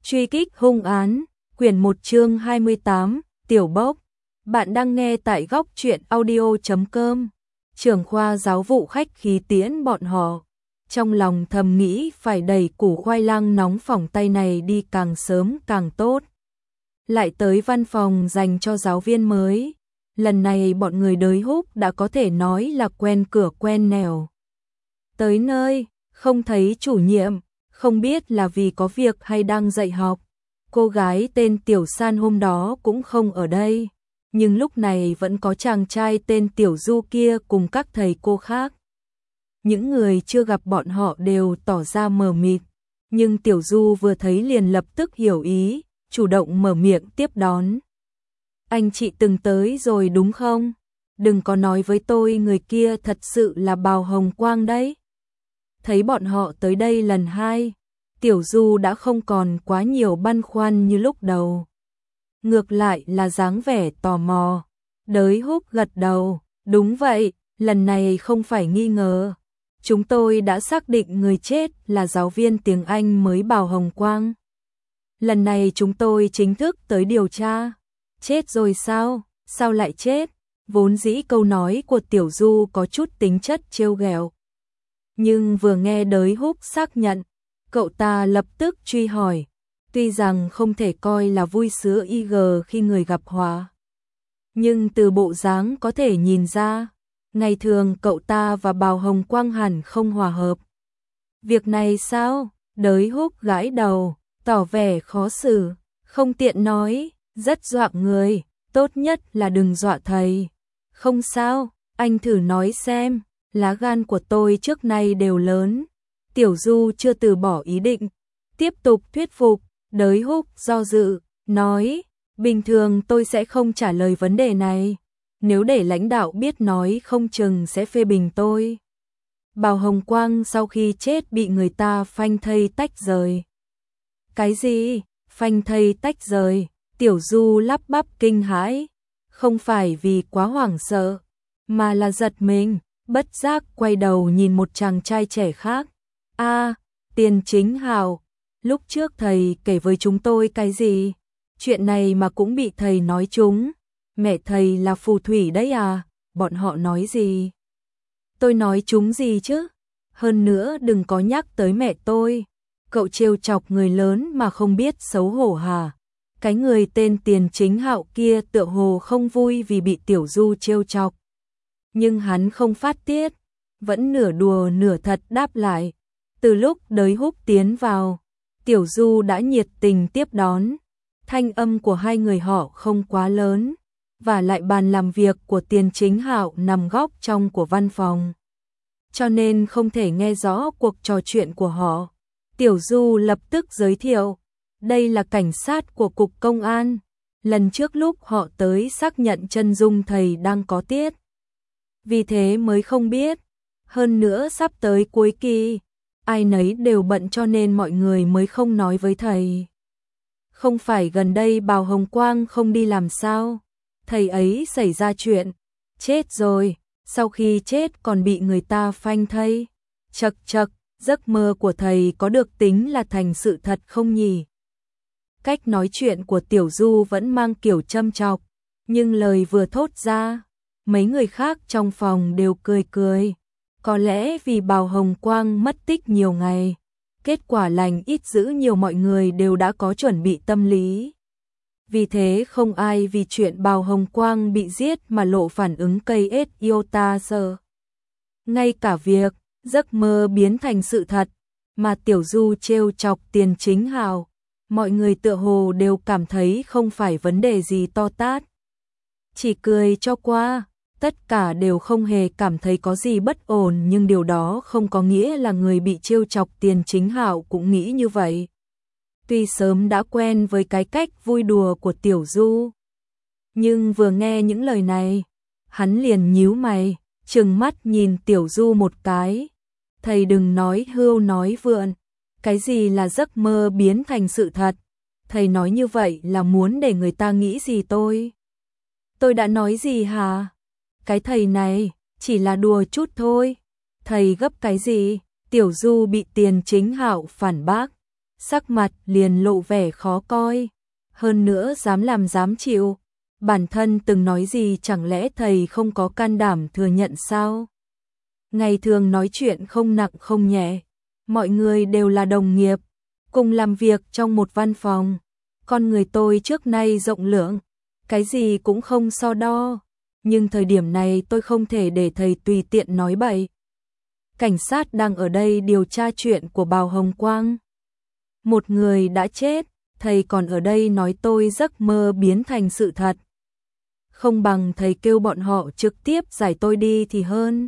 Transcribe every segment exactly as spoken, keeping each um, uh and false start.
Truy kích hung án, quyển một chương hai mươi tám, Tiểu Bốc. Bạn đang nghe tại góc truyện audio chấm com. Trưởng khoa giáo vụ khách khí tiễn bọn họ. Trong lòng thầm nghĩ phải đẩy củ khoai lang nóng phỏng tay này đi càng sớm càng tốt. Lại tới văn phòng dành cho giáo viên mới. Lần này bọn người đới húc đã có thể nói là quen cửa quen nẻo. Tới nơi, không thấy chủ nhiệm, không biết là vì có việc hay đang dạy học. Cô gái tên Tiểu San hôm đó cũng không ở đây, nhưng lúc này vẫn có chàng trai tên Tiểu Du kia cùng các thầy cô khác. Những người chưa gặp bọn họ đều tỏ ra mờ mịt, nhưng Tiểu Du vừa thấy liền lập tức hiểu ý, chủ động mở miệng tiếp đón. Anh chị từng tới rồi đúng không? Đừng có nói với tôi người kia thật sự là Bào Hồng Quang đấy. Thấy bọn họ tới đây lần hai, Tiểu Du đã không còn quá nhiều băn khoăn như lúc đầu. Ngược lại là dáng vẻ tò mò. Đới húc gật đầu, đúng vậy, lần này không phải nghi ngờ. Chúng tôi đã xác định người chết là giáo viên tiếng Anh mới Bào Hồng Quang. Lần này chúng tôi chính thức tới điều tra. Chết rồi sao? Sao lại chết? Vốn dĩ câu nói của Tiểu Du có chút tính chất trêu ghẹo. Nhưng vừa nghe Đới húc xác nhận, cậu ta lập tức truy hỏi, tuy rằng không thể coi là vui sướng y gờ khi người gặp họa. Nhưng từ bộ dáng có thể nhìn ra, ngày thường cậu ta và Bào Hồng Quang hẳn không hòa hợp. Việc này sao? Đới húc gãi đầu, tỏ vẻ khó xử, không tiện nói, rất dọa người, tốt nhất là đừng dọa thầy. Không sao, anh thử nói xem, lá gan của tôi trước nay đều lớn. Tiểu Du chưa từ bỏ ý định, tiếp tục thuyết phục. Đới húc do dự, nói, bình thường tôi sẽ không trả lời vấn đề này. Nếu để lãnh đạo biết nói không chừng sẽ phê bình tôi. Bào Hồng Quang sau khi chết bị người ta phanh thây tách rời. Cái gì? Phanh thây tách rời? Tiểu Du lắp bắp kinh hãi, không phải vì quá hoảng sợ, mà là giật mình, bất giác quay đầu nhìn một chàng trai trẻ khác. A, Tiền Chính Hào, lúc trước thầy kể với chúng tôi cái gì? Chuyện này mà cũng bị thầy nói trúng. Mẹ thầy là phù thủy đấy à? Bọn họ nói gì? Tôi nói trúng gì chứ? Hơn nữa đừng có nhắc tới mẹ tôi. Cậu trêu chọc người lớn mà không biết xấu hổ hả? Cái người tên Tiền Chính Hạo kia tựa hồ không vui vì bị Tiểu Du trêu chọc. Nhưng hắn không phát tiết, vẫn nửa đùa nửa thật đáp lại. Từ lúc Đới húc tiến vào, Tiểu Du đã nhiệt tình tiếp đón. Thanh âm của hai người họ không quá lớn, và lại bàn làm việc của Tiền Chính Hạo nằm góc trong của văn phòng, cho nên không thể nghe rõ cuộc trò chuyện của họ. Tiểu Du lập tức giới thiệu, đây là cảnh sát của cục công an. Lần trước lúc họ tới xác nhận chân dung thầy đang có tiết, vì thế mới không biết. Hơn nữa sắp tới cuối kỳ, ai nấy đều bận cho nên mọi người mới không nói với thầy. Không phải gần đây Bào Hồng Quang không đi làm sao? Thầy ấy xảy ra chuyện, chết rồi, sau khi chết còn bị người ta phanh thây. Chậc chậc, giấc mơ của thầy có được tính là thành sự thật không nhỉ? Cách nói chuyện của Tiểu Du vẫn mang kiểu châm chọc, nhưng lời vừa thốt ra, mấy người khác trong phòng đều cười cười. Có lẽ vì Bào Hồng Quang mất tích nhiều ngày, kết quả lành ít dữ nhiều, mọi người đều đã có chuẩn bị tâm lý. Vì thế không ai vì chuyện Bào Hồng Quang bị giết mà lộ phản ứng cây ết iota sơ. Ngay cả việc giấc mơ biến thành sự thật mà Tiểu Du trêu chọc Tiền Chính Hào, mọi người tựa hồ đều cảm thấy không phải vấn đề gì to tát, chỉ cười cho qua. Tất cả đều không hề cảm thấy có gì bất ổn, nhưng điều đó không có nghĩa là người bị trêu chọc Tiền Chính Hạo cũng nghĩ như vậy. Tuy sớm đã quen với cái cách vui đùa của Tiểu Du, nhưng vừa nghe những lời này, hắn liền nhíu mày, trừng mắt nhìn Tiểu Du một cái. Thầy đừng nói hưu nói vượn, cái gì là giấc mơ biến thành sự thật? Thầy nói như vậy là muốn để người ta nghĩ gì tôi? Tôi đã nói gì hả? Cái thầy này, chỉ là đùa chút thôi. Thầy gấp cái gì? Tiểu Du bị Tiền Chính Hạo phản bác. sắc mặt liền lộ vẻ khó coi, hơn nữa dám làm dám chịu, bản thân từng nói gì chẳng lẽ thầy không có can đảm thừa nhận sao? Ngày thường nói chuyện không nặng không nhẹ, mọi người đều là đồng nghiệp, cùng làm việc trong một văn phòng, con người tôi trước nay rộng lượng, cái gì cũng không so đo, nhưng thời điểm này tôi không thể để thầy tùy tiện nói bậy. Cảnh sát đang ở đây điều tra chuyện của Bào Hồng Quang. Một người đã chết, thầy còn ở đây nói tôi giấc mơ biến thành sự thật. Không bằng thầy kêu bọn họ trực tiếp giải tôi đi thì hơn.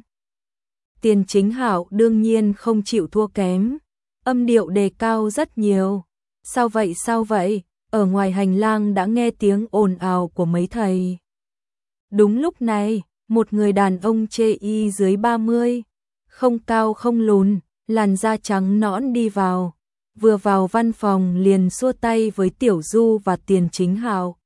Tiền Chính Hạo đương nhiên không chịu thua kém, âm điệu đề cao rất nhiều. Sao vậy sao vậy? Ở ngoài hành lang đã nghe tiếng ồn ào của mấy thầy. Đúng lúc này, một người đàn ông chê y dưới ba mươi, không cao không lùn, làn da trắng nõn đi vào. Vừa vào văn phòng liền xua tay với Tiểu Du và Tiền Chính Hạo.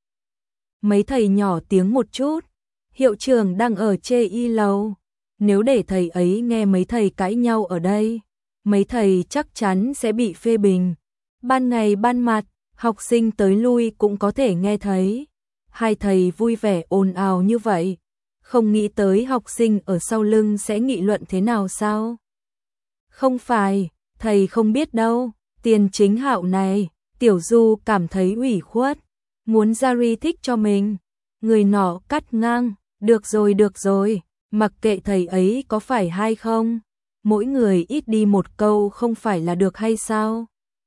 Mấy thầy nhỏ tiếng một chút, hiệu trưởng đang ở chê y lầu. Nếu để thầy ấy nghe mấy thầy cãi nhau ở đây, mấy thầy chắc chắn sẽ bị phê bình. Ban ngày ban mặt, học sinh tới lui cũng có thể nghe thấy. Hai thầy vui vẻ ồn ào như vậy, không nghĩ tới học sinh ở sau lưng sẽ nghị luận thế nào sao? Không phải, thầy không biết đâu, Tiền Chính Hạo này, Tiểu Du cảm thấy ủy khuất, muốn ra ri thích cho mình. Người nọ cắt ngang, được rồi được rồi, mặc kệ thầy ấy có phải hay không, mỗi người ít đi một câu không phải là được hay sao?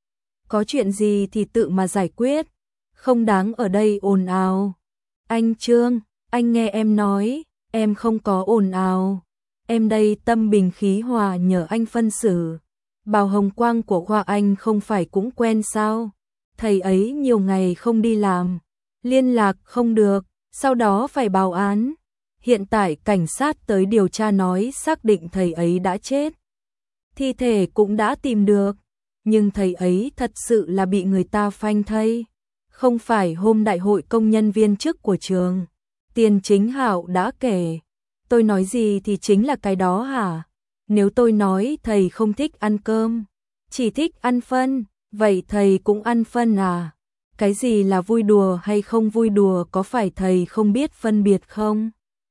Có chuyện gì thì tự mà giải quyết, không đáng ở đây ồn ào. Anh Trương, anh nghe em nói, em không có ồn ào. Em đây tâm bình khí hòa nhờ anh phân xử. Bào Hồng Quang của Hoa Anh không phải cũng quen sao? Thầy ấy nhiều ngày không đi làm, liên lạc không được, sau đó phải báo án. Hiện tại cảnh sát tới điều tra nói xác định thầy ấy đã chết. Thi thể cũng đã tìm được, nhưng thầy ấy thật sự là bị người ta phanh thây. Không phải hôm đại hội công nhân viên chức của trường, Tiền Chính Hạo đã kể. Tôi nói gì thì chính là cái đó hả? Nếu tôi nói thầy không thích ăn cơm, chỉ thích ăn phân, vậy thầy cũng ăn phân à? Cái gì là vui đùa hay không vui đùa, có phải thầy không biết phân biệt không?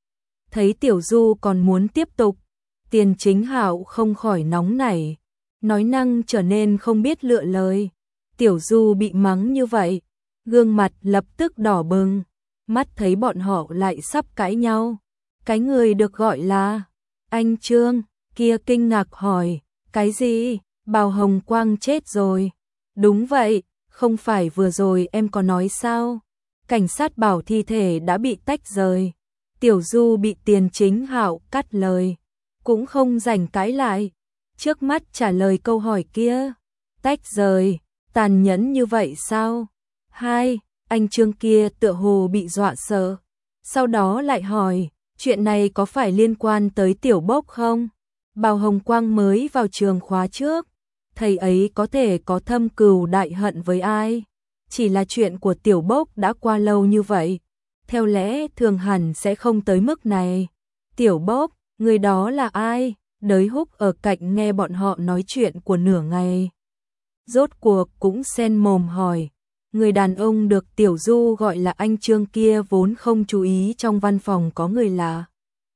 Thấy Tiểu Du còn muốn tiếp tục, Tiền Chính Hạo không khỏi nóng nảy, nói năng trở nên không biết lựa lời. Tiểu Du bị mắng như vậy, gương mặt lập tức đỏ bừng, mắt thấy bọn họ lại sắp cãi nhau. Cái người được gọi là anh Trương kia kinh ngạc hỏi, cái gì? Bào Hồng Quang chết rồi? Đúng vậy, không phải vừa rồi em có nói sao? Cảnh sát bảo thi thể đã bị tách rời. Tiểu Du bị Tiền Chính Hạo cắt lời, cũng không rảnh cãi lại, trước mắt trả lời câu hỏi kia. Tách rời, tàn nhẫn như vậy sao? Hai, anh Trương kia tựa hồ bị dọa sợ, sau đó lại hỏi, chuyện này có phải liên quan tới Tiểu Bốc không? Bào Hồng Quang mới vào trường khóa trước, thầy ấy có thể có thâm cừu đại hận với ai? Chỉ là chuyện của Tiểu Bốc đã qua lâu như vậy, theo lẽ thường hẳn sẽ không tới mức này. Tiểu Bốc, người đó là ai? Đới Húc ở cạnh nghe bọn họ nói chuyện của nửa ngày, rốt cuộc cũng xen mồm hỏi. Người đàn ông được Tiểu Du gọi là anh Trương kia vốn không chú ý trong văn phòng có người lạ.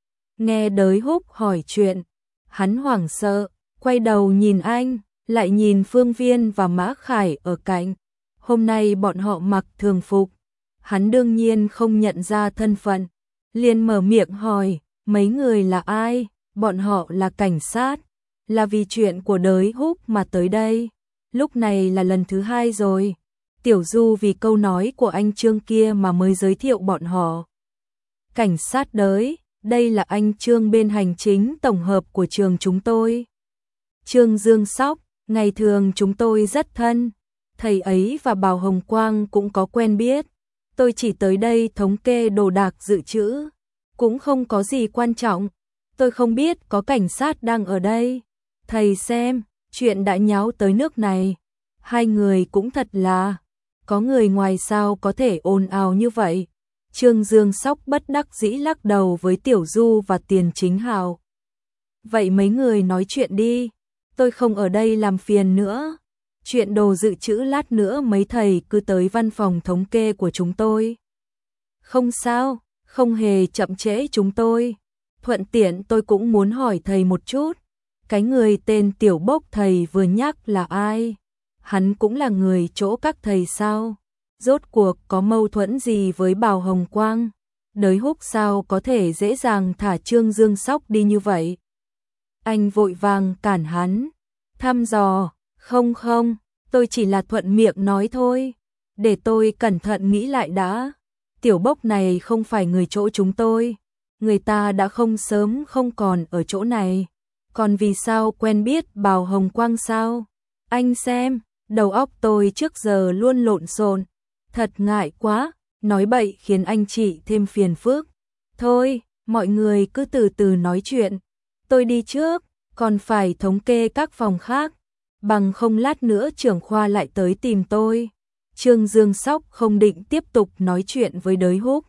Nghe Đới Húc hỏi chuyện, hắn hoảng sợ, quay đầu nhìn anh, lại nhìn Phương Viên và Mã Khải ở cạnh. Hôm nay bọn họ mặc thường phục, hắn đương nhiên không nhận ra thân phận, liền mở miệng hỏi, mấy người là ai? Bọn họ là cảnh sát, là vì chuyện của Đới Húc mà tới đây. Lúc này là lần thứ hai rồi. Tiểu Du vì câu nói của anh Trương kia mà mới giới thiệu bọn họ. Cảnh sát Đới, đây là anh Trương bên hành chính tổng hợp của trường chúng tôi. Trương Dương Sóc, ngày thường chúng tôi rất thân, thầy ấy và Bào Hồng Quang cũng có quen biết. Tôi chỉ tới đây thống kê đồ đạc dự trữ, cũng không có gì quan trọng. Tôi không biết có cảnh sát đang ở đây. Thầy xem, chuyện đã nháo tới nước này. Hai người cũng thật là, có người ngoài sao có thể ồn ào như vậy. Trương Dương Sóc bất đắc dĩ lắc đầu với Tiểu Du và Tiền Chính Hạo. Vậy mấy người nói chuyện đi, tôi không ở đây làm phiền nữa. chuyện đồ dự trữ lát nữa mấy thầy cứ tới văn phòng thống kê của chúng tôi. Không sao, không hề chậm trễ chúng tôi. Thuận tiện tôi cũng muốn hỏi thầy một chút, cái người tên Tiểu Bốc thầy vừa nhắc là ai? Hắn cũng là người chỗ các thầy sao? Rốt cuộc có mâu thuẫn gì với Bào Hồng Quang? Đới Húc sao có thể dễ dàng thả Trương Dương Sóc đi như vậy? Anh vội vàng cản hắn, thăm dò, không không, tôi chỉ là thuận miệng nói thôi, để tôi cẩn thận nghĩ lại đã. Tiểu Bốc này không phải người chỗ chúng tôi, người ta đã không sớm không còn ở chỗ này, còn vì sao quen biết Bào Hồng Quang sao? Anh xem, đầu óc tôi trước giờ luôn lộn xộn, thật ngại quá, nói bậy khiến anh chị thêm phiền phức. Thôi, mọi người cứ từ từ nói chuyện, tôi đi trước, còn phải thống kê các phòng khác, bằng không lát nữa trưởng khoa lại tới tìm tôi. Trương Dương Sóc không định tiếp tục nói chuyện với Đới Húc.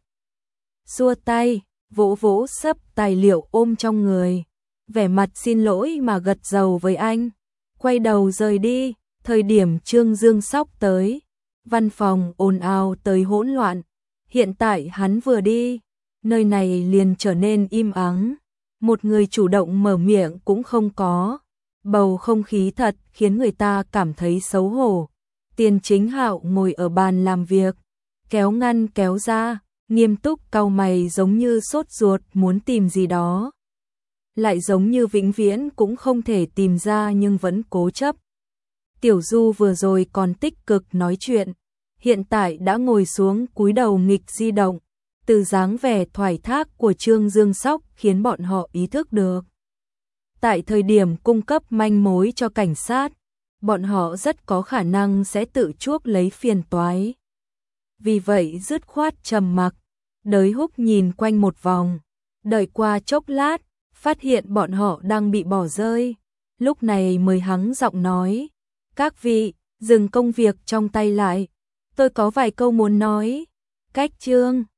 Xua tay, vỗ vỗ sấp tài liệu ôm trong người, vẻ mặt xin lỗi mà gật đầu với anh, quay đầu rời đi. Thời điểm Trương Dương Sóc tới, văn phòng ồn ào tới hỗn loạn. Hiện tại hắn vừa đi, nơi này liền trở nên im ắng, một người chủ động mở miệng cũng không có. Bầu không khí thật khiến người ta cảm thấy xấu hổ. Tiền Chính Hạo ngồi ở bàn làm việc, kéo ngăn kéo ra, nghiêm túc cau mày giống như sốt ruột muốn tìm gì đó. Lại giống như vĩnh viễn cũng không thể tìm ra nhưng vẫn cố chấp. Tiểu Du vừa rồi còn tích cực nói chuyện, hiện tại đã ngồi xuống cúi đầu nghịch di động. Từ dáng vẻ thoải thác của Trương Dương Sóc khiến bọn họ ý thức được. Tại thời điểm cung cấp manh mối cho cảnh sát, bọn họ rất có khả năng sẽ tự chuốc lấy phiền toái. Vì vậy dứt khoát trầm mặc. Đới Húc nhìn quanh một vòng, đợi qua chốc lát, phát hiện bọn họ đang bị bỏ rơi. Lúc này mới hắng giọng nói, các vị, dừng công việc trong tay lại, tôi có vài câu muốn nói. Cách Trương